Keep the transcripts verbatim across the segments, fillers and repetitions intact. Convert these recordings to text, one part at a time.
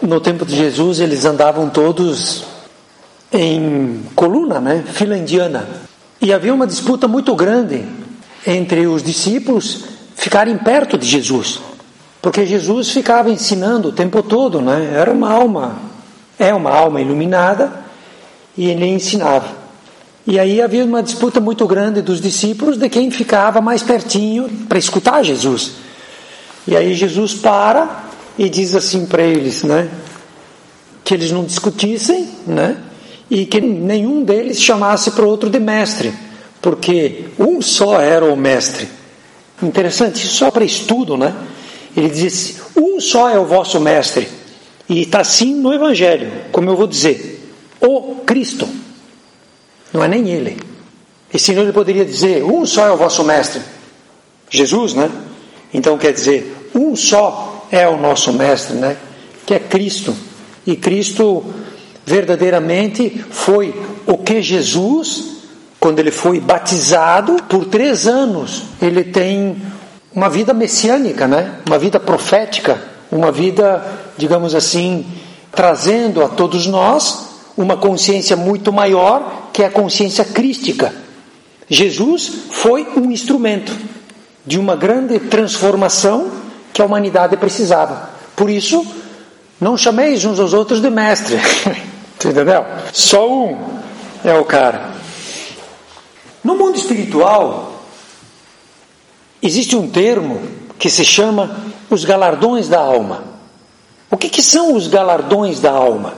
No tempo de Jesus, eles andavam todos em coluna, né? Fila indiana. E havia uma disputa muito grande entre os discípulos ficarem perto de Jesus. Porque Jesus ficava ensinando o tempo todo, né? Era uma alma, é uma alma iluminada, e ele ensinava. E aí havia uma disputa muito grande dos discípulos de quem ficava mais pertinho para escutar Jesus. E aí Jesus para e diz assim para eles, né? Que eles não discutissem, né? E que nenhum deles chamasse para o outro de mestre, porque um só era o mestre. Interessante, isso só para estudo, né? Ele diz, um só é o vosso mestre, e está assim no Evangelho, como eu vou dizer, o Cristo, não é nem ele. E senão ele poderia dizer, um só é o vosso mestre, Jesus, né? Então quer dizer, um só é o nosso mestre, né? Que é Cristo. E Cristo verdadeiramente foi o que Jesus, quando ele foi batizado, por três anos, ele tem uma vida messiânica, né? Uma vida profética, uma vida, digamos assim, trazendo a todos nós uma consciência muito maior, que é a consciência crística. Jesus foi um instrumento de uma grande transformação que a humanidade precisava. Por isso, não chameis uns aos outros de mestre. Entendeu? Só um é o cara. No mundo espiritual, existe um termo que se chama os galardões da alma. O que, que são os galardões da alma?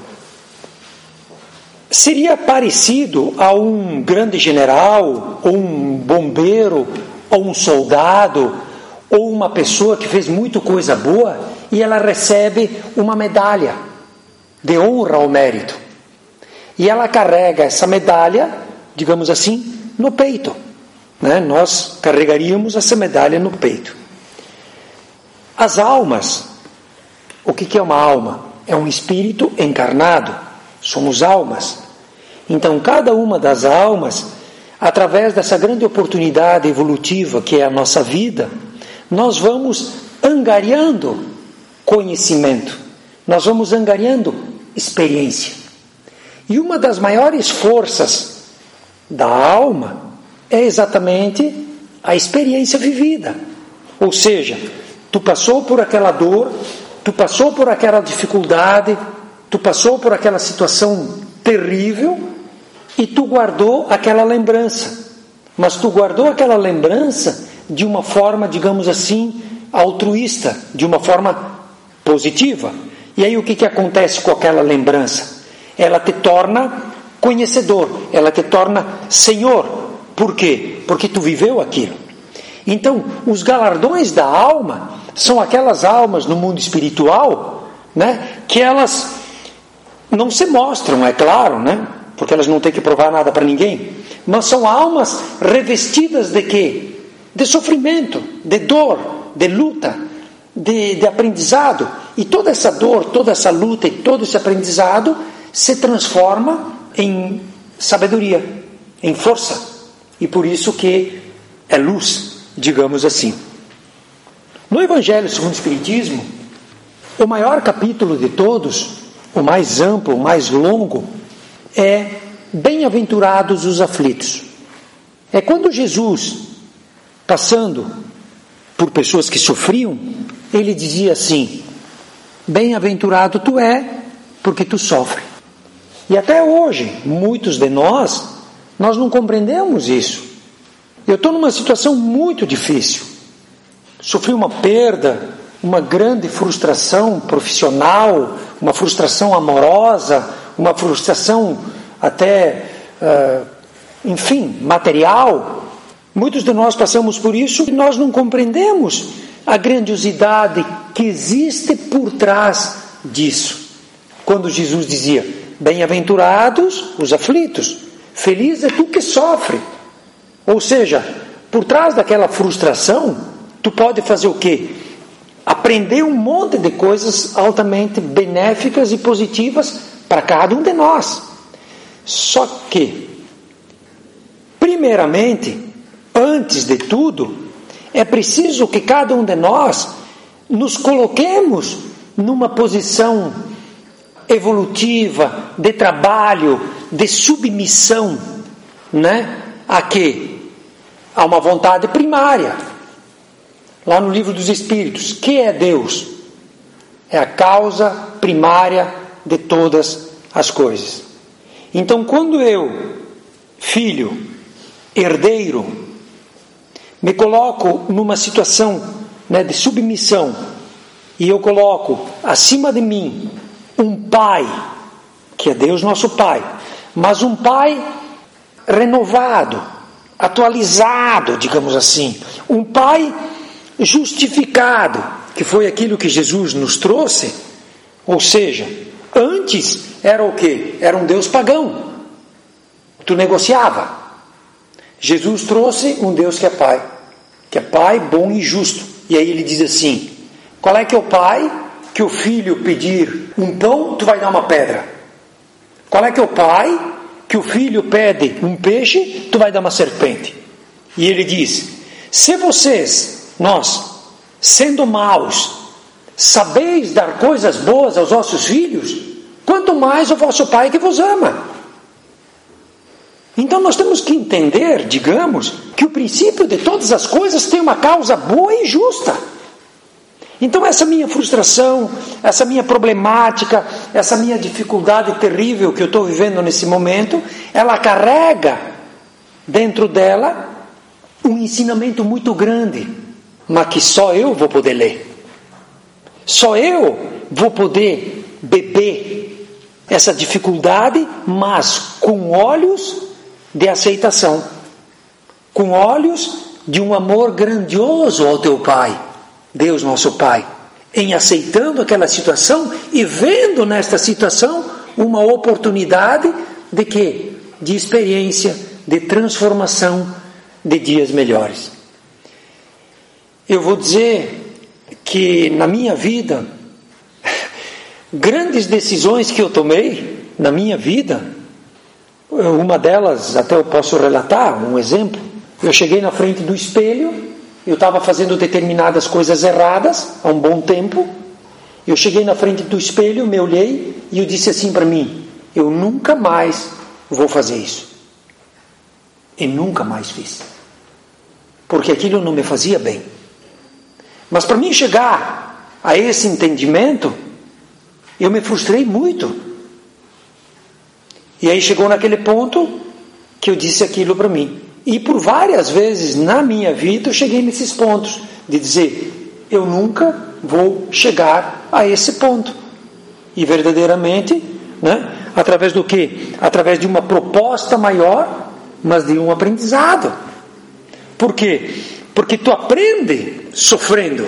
Seria parecido a um grande general, ou um bombeiro, ou um soldado, ou uma pessoa que fez muita coisa boa e ela recebe uma medalha de honra ao mérito. E ela carrega essa medalha, digamos assim, no peito. Né? Nós carregaríamos essa medalha no peito. As almas, o que é uma alma? É um espírito encarnado. Somos almas. Então, cada uma das almas, através dessa grande oportunidade evolutiva que é a nossa vida, nós vamos angariando conhecimento, nós vamos angariando experiência. E uma das maiores forças da alma é exatamente a experiência vivida. Ou seja, tu passou por aquela dor, tu passou por aquela dificuldade, tu passou por aquela situação terrível e tu guardou aquela lembrança. Mas tu guardou aquela lembrança de uma forma, digamos assim, altruísta, de uma forma positiva. E aí o que, que acontece com aquela lembrança? Ela te torna conhecedor, ela te torna senhor. Por quê? Porque tu viveu aquilo. Então, os galardões da alma são aquelas almas no mundo espiritual, né, que elas não se mostram, é claro, né, porque elas não têm que provar nada para ninguém, mas são almas revestidas de quê? De sofrimento, de dor, de luta, de, de aprendizado. E toda essa dor, toda essa luta e todo esse aprendizado se transforma em sabedoria, em força. E por isso que é luz, digamos assim. No Evangelho segundo o Espiritismo, o maior capítulo de todos, o mais amplo, o mais longo, é Bem-aventurados os aflitos. É quando Jesus, passando por pessoas que sofriam, ele dizia assim: bem-aventurado tu é, porque tu sofre. E até hoje, muitos de nós, nós não compreendemos isso. Eu estou numa situação muito difícil. Sofri uma perda, uma grande frustração profissional, uma frustração amorosa, uma frustração até, uh, enfim, material. Muitos de nós passamos por isso e nós não compreendemos a grandiosidade que existe por trás disso. Quando Jesus dizia, bem-aventurados os aflitos, feliz é tu que sofre. Ou seja, por trás daquela frustração, tu pode fazer o quê? Aprender um monte de coisas altamente benéficas e positivas para cada um de nós. Só que, primeiramente, antes de tudo, é preciso que cada um de nós nos coloquemos numa posição evolutiva, de trabalho, de submissão, né? A quê? A uma vontade primária. Lá no Livro dos Espíritos, que é Deus? É a causa primária de todas as coisas. Então, quando eu, filho, herdeiro, me coloco numa situação, né, de submissão, e eu coloco acima de mim um pai, que é Deus nosso Pai, mas um pai renovado, atualizado, digamos assim, um pai justificado, que foi aquilo que Jesus nos trouxe. Ou seja, antes era o quê? Era um Deus pagão, tu negociava. Jesus trouxe um Deus que é Pai, que é Pai bom e justo. E aí ele diz assim: qual é que é o pai que o filho pedir um pão, tu vai dar uma pedra? Qual é que é o pai que o filho pede um peixe, tu vai dar uma serpente? E ele diz: se vocês, nós, sendo maus, sabeis dar coisas boas aos vossos filhos, quanto mais o vosso Pai que vos ama. Então nós temos que entender, digamos, que o princípio de todas as coisas tem uma causa boa e justa. Então essa minha frustração, essa minha problemática, essa minha dificuldade terrível que eu estou vivendo nesse momento, ela carrega dentro dela um ensinamento muito grande, mas que só eu vou poder ler. Só eu vou poder beber essa dificuldade, mas com olhos de aceitação, com olhos de um amor grandioso ao teu Pai, Deus nosso Pai, em aceitando aquela situação e vendo nesta situação uma oportunidade de quê? De experiência, de transformação, de dias melhores. Eu vou dizer que na minha vida, grandes decisões que eu tomei na minha vida, uma delas até eu posso relatar, um exemplo. Eu cheguei na frente do espelho, eu estava fazendo determinadas coisas erradas há um bom tempo. Eu cheguei na frente do espelho, me olhei e eu disse assim para mim: eu nunca mais vou fazer isso. E nunca mais fiz, porque aquilo não me fazia bem. Mas para mim chegar a esse entendimento, eu me frustrei muito. E aí chegou naquele ponto que eu disse aquilo para mim. E por várias vezes na minha vida eu cheguei nesses pontos de dizer: eu nunca vou chegar a esse ponto. E verdadeiramente, né, através do quê? Através de uma proposta maior, mas de um aprendizado. Por quê? Porque tu aprende sofrendo.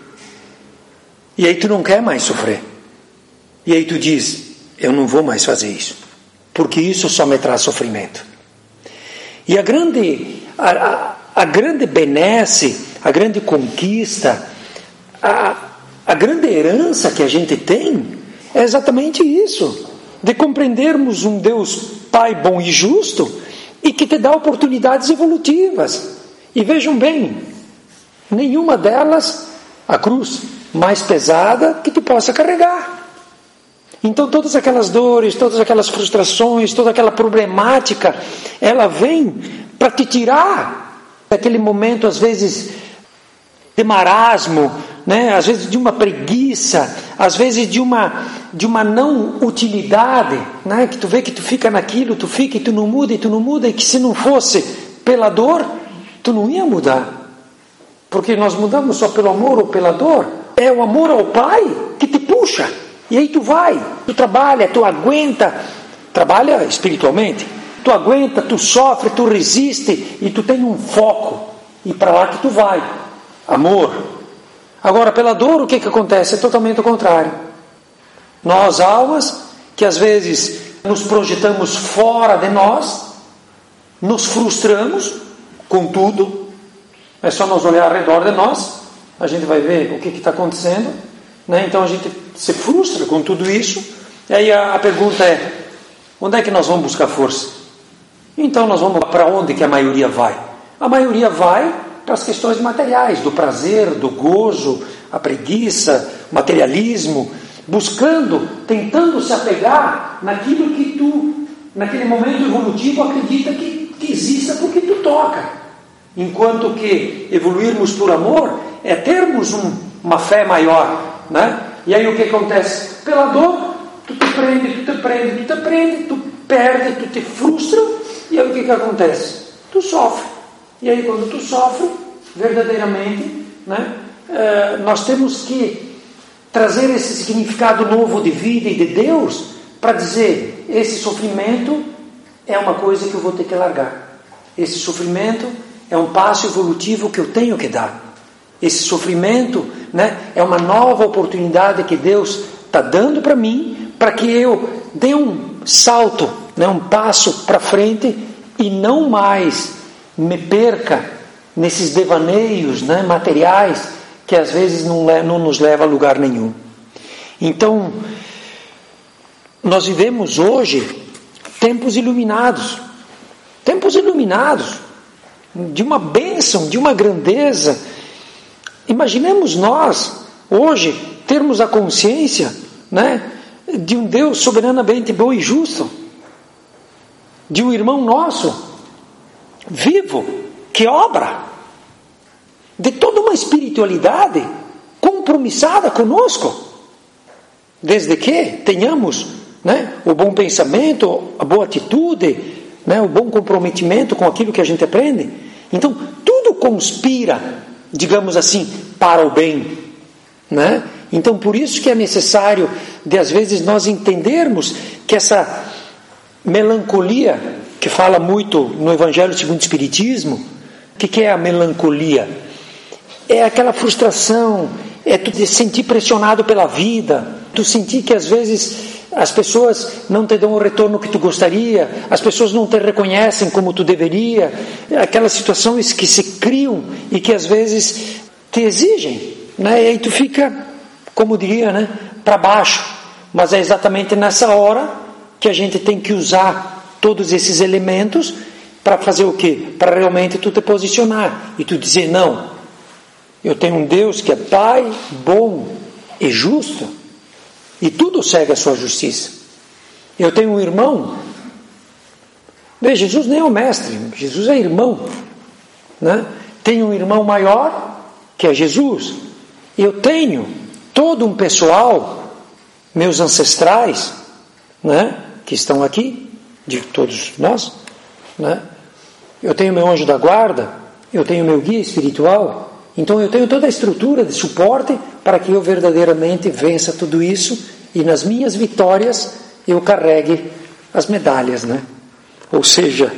E aí tu não quer mais sofrer. E aí tu diz: eu não vou mais fazer isso, porque isso só me traz sofrimento. E a grande, a, a, a grande benesse, a grande conquista, a, a grande herança que a gente tem é exatamente isso, de compreendermos um Deus Pai bom e justo e que te dá oportunidades evolutivas. E vejam bem, nenhuma delas a cruz mais pesada que tu possa carregar. Então todas aquelas dores, todas aquelas frustrações, toda aquela problemática, ela vem para te tirar daquele momento, às vezes, de marasmo, né? Às vezes de uma preguiça, às vezes de uma, de uma não utilidade, né? Que tu vê que tu fica naquilo, tu fica e tu não muda, e tu não muda, e que se não fosse pela dor, tu não ia mudar. Porque nós mudamos só pelo amor ou pela dor. É o amor ao Pai que te puxa. E aí tu vai, tu trabalha, tu aguenta, trabalha espiritualmente, tu aguenta, tu sofre, tu resiste e tu tem um foco, e para lá que tu vai, amor. Agora pela dor o que que acontece? É totalmente o contrário. Nós almas que às vezes nos projetamos fora de nós, nos frustramos com tudo. É só nós olhar ao redor de nós, a gente vai ver o que está acontecendo, né? Então a gente se frustra com tudo isso. E aí a, a pergunta é: onde é que nós vamos buscar força? Então nós vamos para onde que a maioria vai? A maioria vai para as questões materiais, do prazer, do gozo, a preguiça, materialismo, buscando, tentando se apegar naquilo que tu, naquele momento evolutivo, acredita que, que exista porque tu toca. Enquanto que evoluirmos por amor é termos um, uma fé maior, né? E aí o que acontece? Pela dor, tu te prende, tu te prende, tu te prende, tu perde, tu te frustra, e aí o que, que acontece? Tu sofre. E aí quando tu sofre, verdadeiramente, né, uh, nós temos que trazer esse significado novo de vida e de Deus para dizer, esse sofrimento é uma coisa que eu vou ter que largar. Esse sofrimento é um passo evolutivo que eu tenho que dar. Esse sofrimento, né, é uma nova oportunidade que Deus está dando para mim, para que eu dê um salto, né, um passo para frente e não mais me perca nesses devaneios, né, materiais que às vezes não, não nos leva a lugar nenhum. Então, nós vivemos hoje tempos iluminados, tempos iluminados, de uma bênção, de uma grandeza. Imaginemos nós, hoje, termos a consciência, né, de um Deus soberanamente bom e justo, de um irmão nosso, vivo, que obra, de toda uma espiritualidade compromissada conosco, desde que tenhamos, né, o bom pensamento, a boa atitude, né, o bom comprometimento com aquilo que a gente aprende. Então, tudo conspira, digamos assim, para o bem, né? Então, por isso que é necessário, de às vezes, nós entendermos que essa melancolia, que fala muito no Evangelho segundo o Espiritismo, o que, que é a melancolia? É aquela frustração, é tu te sentir pressionado pela vida, tu sentir que às vezes as pessoas não te dão o retorno que tu gostaria, as pessoas não te reconhecem como tu deveria, aquelas situações que se criam e que às vezes te exigem, né? E aí tu fica, como diria, né, para baixo. Mas é exatamente nessa hora que a gente tem que usar todos esses elementos para fazer o quê? Para realmente tu te posicionar e tu dizer, não, eu tenho um Deus que é Pai, bom e justo, e tudo segue a sua justiça. Eu tenho um irmão, veja, Jesus nem é o mestre, Jesus é irmão, né? Tenho um irmão maior, que é Jesus. Eu tenho todo um pessoal, meus ancestrais, né, que estão aqui, de todos nós, né? Eu tenho meu anjo da guarda, eu tenho meu guia espiritual. Então eu tenho toda a estrutura de suporte para que eu verdadeiramente vença tudo isso e nas minhas vitórias eu carregue as medalhas, né? Ou seja,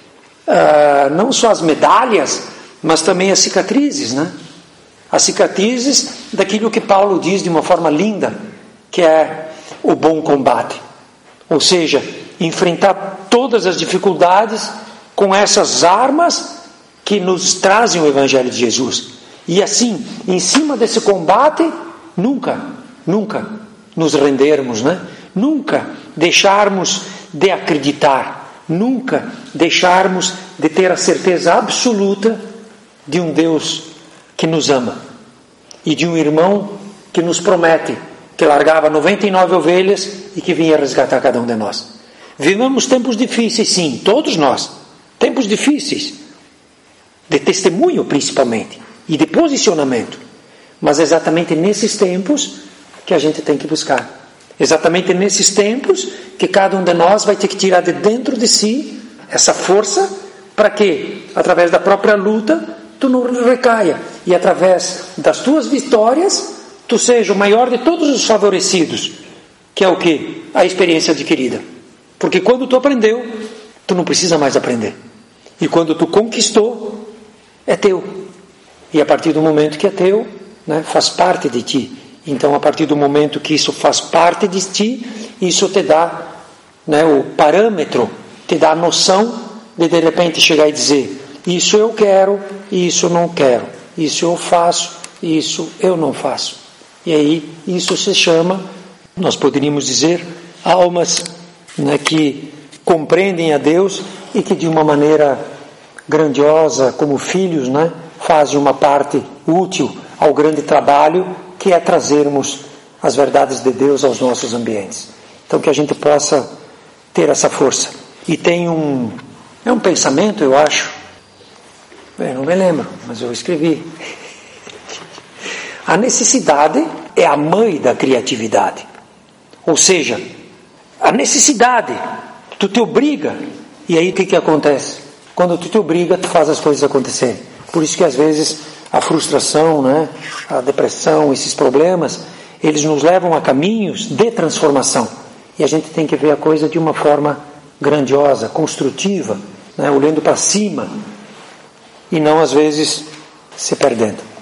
uh, não só as medalhas, mas também as cicatrizes, né? As cicatrizes daquilo que Paulo diz de uma forma linda, que é o bom combate. Ou seja, enfrentar todas as dificuldades com essas armas que nos trazem o Evangelho de Jesus. E assim, em cima desse combate, nunca, nunca nos rendermos, né? Nunca deixarmos de acreditar, nunca deixarmos de ter a certeza absoluta de um Deus que nos ama e de um irmão que nos promete que largava noventa e nove ovelhas e que vinha resgatar cada um de nós. Vivemos tempos difíceis, sim, todos nós, tempos difíceis, de testemunho principalmente, e de posicionamento, mas é exatamente nesses tempos que a gente tem que buscar, exatamente nesses tempos que cada um de nós vai ter que tirar de dentro de si essa força para que, através da própria luta, tu não recaia, e através das tuas vitórias tu seja o maior de todos os favorecidos, que é o que? A experiência adquirida, porque quando tu aprendeu, tu não precisa mais aprender, e quando tu conquistou, é teu. E a partir do momento que é teu, né, faz parte de ti. Então, a partir do momento que isso faz parte de ti, isso te dá, né, o parâmetro, te dá a noção de de repente chegar e dizer, isso eu quero, isso eu não quero, isso eu faço, isso eu não faço. E aí, isso se chama, nós poderíamos dizer, almas, né, que compreendem a Deus e que de uma maneira grandiosa, como filhos, né, fazem uma parte útil ao grande trabalho que é trazermos as verdades de Deus aos nossos ambientes. Então que a gente possa ter essa força. E tem um, é um pensamento, eu acho, eu não me lembro, mas eu escrevi. A necessidade é a mãe da criatividade. Ou seja, a necessidade, tu te obriga, e aí o que, que acontece? Quando tu te obriga, tu faz as coisas acontecerem. Por isso que às vezes a frustração, né, a depressão, esses problemas, eles nos levam a caminhos de transformação. E a gente tem que ver a coisa de uma forma grandiosa, construtiva, né, olhando para cima, e não às vezes se perdendo.